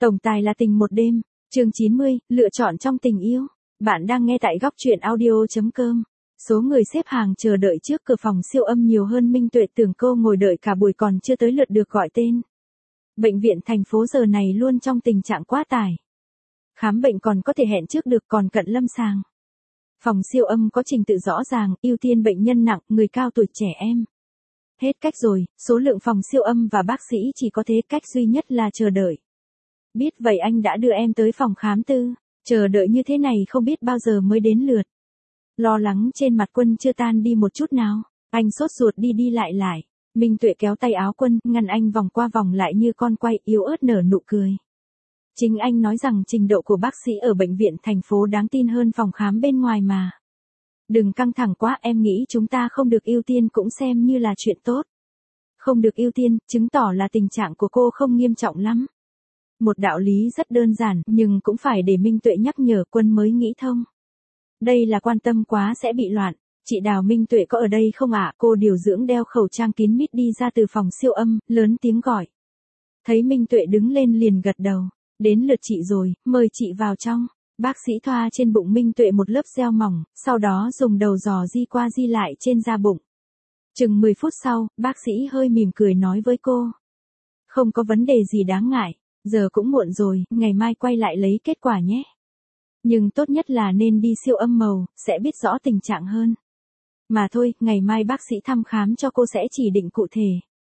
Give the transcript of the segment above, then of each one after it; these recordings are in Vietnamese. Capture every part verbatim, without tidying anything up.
Tổng tài là tình một đêm, chương chín mươi, lựa chọn trong tình yêu. Bạn đang nghe tại góc truyện audio.com. Số người xếp hàng chờ đợi trước cửa phòng siêu âm nhiều hơn Minh Tuệ tưởng cô ngồi đợi cả buổi còn chưa tới lượt được gọi tên. Bệnh viện thành phố giờ này luôn trong tình trạng quá tải. Khám bệnh còn có thể hẹn trước được còn cận lâm sàng. Phòng siêu âm có trình tự rõ ràng, ưu tiên bệnh nhân nặng, người cao tuổi, trẻ em. Hết cách rồi, số lượng phòng siêu âm và bác sĩ chỉ có thế, cách duy nhất là chờ đợi. Biết vậy anh đã đưa em tới phòng khám tư, chờ đợi như thế này không biết bao giờ mới đến lượt. Lo lắng trên mặt Quân chưa tan đi một chút nào, anh sốt ruột đi đi lại lại. Minh Tuệ kéo tay áo Quân, ngăn anh vòng qua vòng lại như con quay, yếu ớt nở nụ cười. Chính anh nói rằng trình độ của bác sĩ ở bệnh viện thành phố đáng tin hơn phòng khám bên ngoài mà. Đừng căng thẳng quá, em nghĩ chúng ta không được ưu tiên cũng xem như là chuyện tốt. Không được ưu tiên, chứng tỏ là tình trạng của cô không nghiêm trọng lắm. Một đạo lý rất đơn giản, nhưng cũng phải để Minh Tuệ nhắc nhở Quân mới nghĩ thông. Đây là quan tâm quá sẽ bị loạn. Chị Đào, Minh Tuệ có ở đây không ạ? Cô điều dưỡng đeo khẩu trang kín mít đi ra từ phòng siêu âm, lớn tiếng gọi. Thấy Minh Tuệ đứng lên liền gật đầu. Đến lượt chị rồi, mời chị vào trong. Bác sĩ thoa trên bụng Minh Tuệ một lớp gel mỏng, sau đó dùng đầu giò di qua di lại trên da bụng. Chừng mười phút sau, bác sĩ hơi mỉm cười nói với cô. Không có vấn đề gì đáng ngại, giờ cũng muộn rồi, ngày mai quay lại lấy kết quả nhé. Nhưng tốt nhất là nên đi siêu âm màu, sẽ biết rõ tình trạng hơn. Mà thôi, ngày mai bác sĩ thăm khám cho cô sẽ chỉ định cụ thể.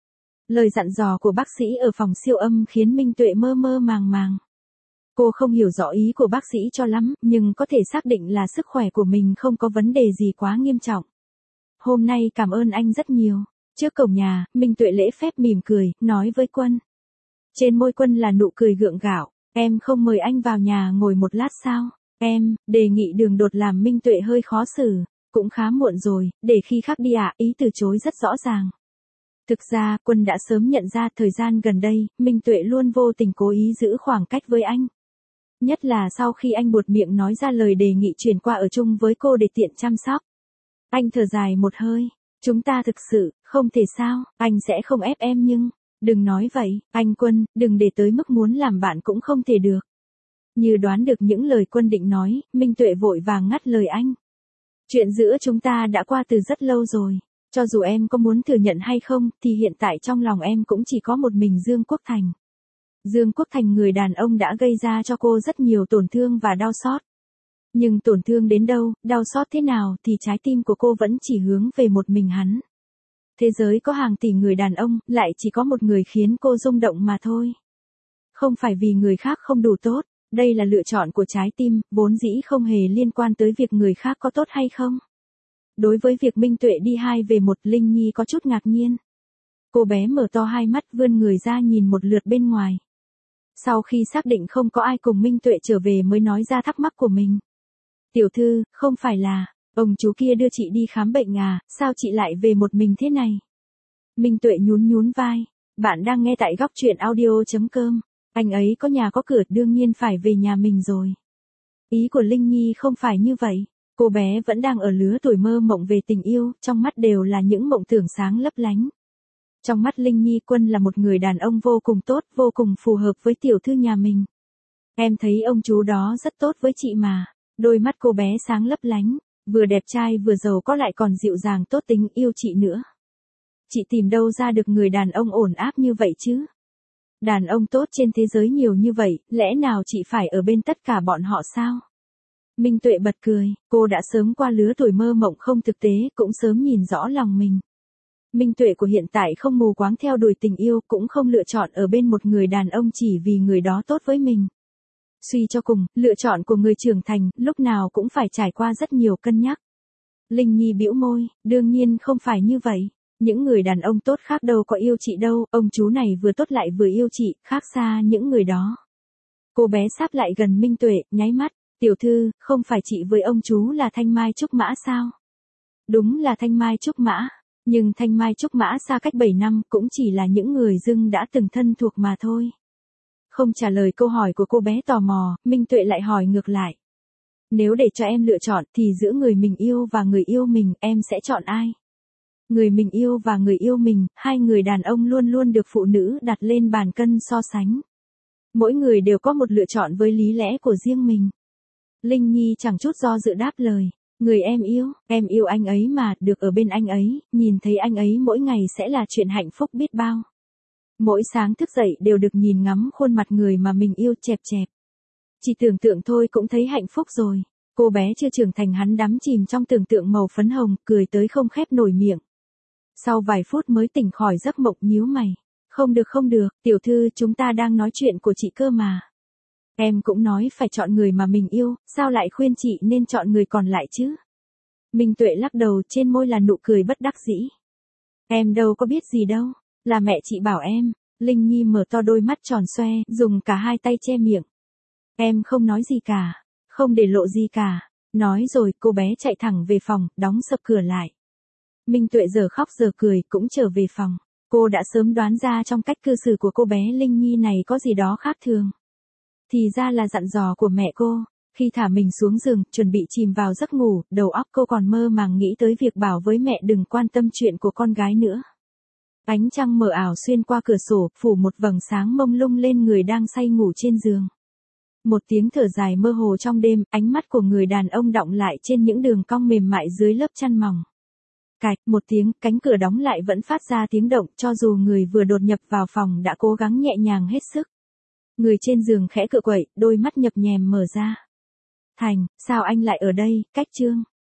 Lời dặn dò của bác sĩ ở phòng siêu âm khiến Minh Tuệ mơ mơ màng màng. Cô không hiểu rõ ý của bác sĩ cho lắm, nhưng có thể xác định là sức khỏe của mình không có vấn đề gì quá nghiêm trọng. Hôm nay cảm ơn anh rất nhiều. Trước cổng nhà, Minh Tuệ lễ phép mỉm cười, nói với Quân. Trên môi Quân là nụ cười gượng gạo. Em không mời anh vào nhà ngồi một lát sao? Em, đề nghị đường đột làm Minh Tuệ hơi khó xử. Cũng khá muộn rồi, để khi khác đi ạ, ý từ chối rất rõ ràng. Thực ra, Quân đã sớm nhận ra thời gian gần đây, Minh Tuệ luôn vô tình cố ý giữ khoảng cách với anh. Nhất là sau khi anh buột miệng nói ra lời đề nghị chuyển qua ở chung với cô để tiện chăm sóc. Anh thở dài một hơi, chúng ta thực sự, không thể sao, anh sẽ không ép em nhưng, đừng nói vậy, anh Quân, đừng để tới mức muốn làm bạn cũng không thể được. Như đoán được những lời Quân định nói, Minh Tuệ vội vàng ngắt lời anh. Chuyện giữa chúng ta đã qua từ rất lâu rồi, cho dù em có muốn thừa nhận hay không, thì hiện tại trong lòng em cũng chỉ có một mình Dương Quốc Thành. Dương Quốc Thành người đàn ông đã gây ra cho cô rất nhiều tổn thương và đau xót. Nhưng tổn thương đến đâu, đau xót thế nào thì trái tim của cô vẫn chỉ hướng về một mình hắn. Thế giới có hàng tỷ người đàn ông, lại chỉ có một người khiến cô rung động mà thôi. Không phải vì người khác không đủ tốt, đây là lựa chọn của trái tim, vốn dĩ không hề liên quan tới việc người khác có tốt hay không. Đối với việc Minh Tuệ đi hai về một, Linh Nhi có chút ngạc nhiên. Cô bé mở to hai mắt vươn người ra nhìn một lượt bên ngoài. Sau khi xác định không có ai cùng Minh Tuệ trở về mới nói ra thắc mắc của mình. Tiểu thư, không phải là, ông chú kia đưa chị đi khám bệnh à, sao chị lại về một mình thế này? Minh Tuệ nhún nhún vai, bạn đang nghe tại góc truyện audio.com, anh ấy có nhà có cửa đương nhiên phải về nhà mình rồi. Ý của Linh Nhi không phải như vậy, cô bé vẫn đang ở lứa tuổi mơ mộng về tình yêu, trong mắt đều là những mộng tưởng sáng lấp lánh. Trong mắt Linh Nhi, Quân là một người đàn ông vô cùng tốt, vô cùng phù hợp với tiểu thư nhà mình. Em thấy ông chú đó rất tốt với chị mà. Đôi mắt cô bé sáng lấp lánh, vừa đẹp trai vừa giàu có lại còn dịu dàng tốt tính, yêu chị nữa. Chị tìm đâu ra được người đàn ông ổn áp như vậy chứ? Đàn ông tốt trên thế giới nhiều như vậy, lẽ nào chị phải ở bên tất cả bọn họ sao? Minh Tuệ bật cười, cô đã sớm qua lứa tuổi mơ mộng không thực tế, cũng sớm nhìn rõ lòng mình. Minh Tuệ của hiện tại không mù quáng theo đuổi tình yêu, cũng không lựa chọn ở bên một người đàn ông chỉ vì người đó tốt với mình. Suy cho cùng, lựa chọn của người trưởng thành, lúc nào cũng phải trải qua rất nhiều cân nhắc. Linh Nhi bĩu môi, đương nhiên không phải như vậy. Những người đàn ông tốt khác đâu có yêu chị đâu, ông chú này vừa tốt lại vừa yêu chị, khác xa những người đó. Cô bé sáp lại gần Minh Tuệ, nháy mắt, tiểu thư, không phải chị với ông chú là Thanh Mai Trúc Mã sao? Đúng là Thanh Mai Trúc Mã, nhưng Thanh Mai Trúc Mã xa cách bảy năm cũng chỉ là những người dưng đã từng thân thuộc mà thôi. Không trả lời câu hỏi của cô bé tò mò, Minh Tuệ lại hỏi ngược lại. Nếu để cho em lựa chọn thì giữa người mình yêu và người yêu mình, em sẽ chọn ai? Người mình yêu và người yêu mình, hai người đàn ông luôn luôn được phụ nữ đặt lên bàn cân so sánh. Mỗi người đều có một lựa chọn với lý lẽ của riêng mình. Linh Nhi chẳng chút do dự đáp lời. Người em yêu, em yêu anh ấy mà, được ở bên anh ấy, nhìn thấy anh ấy mỗi ngày sẽ là chuyện hạnh phúc biết bao. Mỗi sáng thức dậy đều được nhìn ngắm khuôn mặt người mà mình yêu chẹp chẹp. Chỉ tưởng tượng thôi cũng thấy hạnh phúc rồi. Cô bé chưa trưởng thành hắn đắm chìm trong tưởng tượng màu phấn hồng, cười tới không khép nổi miệng. Sau vài phút mới tỉnh khỏi giấc mộng nhíu mày. Không được không được, tiểu thư chúng ta đang nói chuyện của chị cơ mà. Em cũng nói phải chọn người mà mình yêu, sao lại khuyên chị nên chọn người còn lại chứ? Minh Tuệ lắc đầu, trên môi là nụ cười bất đắc dĩ. Em đâu có biết gì đâu, là mẹ chị bảo em. Linh Nhi mở to đôi mắt tròn xoe, dùng cả hai tay che miệng. Em không nói gì cả, không để lộ gì cả. Nói rồi cô bé chạy thẳng về phòng, đóng sập cửa lại. Minh Tuệ giờ khóc giờ cười cũng trở về phòng. Cô đã sớm đoán ra trong cách cư xử của cô bé Linh Nhi này có gì đó khác thường. Thì ra là dặn dò của mẹ cô. Khi thả mình xuống giường, chuẩn bị chìm vào giấc ngủ, đầu óc cô còn mơ màng nghĩ tới việc bảo với mẹ đừng quan tâm chuyện của con gái nữa. Ánh trăng mờ ảo xuyên qua cửa sổ, phủ một vầng sáng mông lung lên người đang say ngủ trên giường. Một tiếng thở dài mơ hồ trong đêm, ánh mắt của người đàn ông đọng lại trên những đường cong mềm mại dưới lớp chăn mỏng. Cạch, một tiếng, cánh cửa đóng lại vẫn phát ra tiếng động, cho dù người vừa đột nhập vào phòng đã cố gắng nhẹ nhàng hết sức. Người trên giường khẽ cựa quậy, đôi mắt nhập nhèm mở ra. Thành, sao anh lại ở đây, Cách Trương?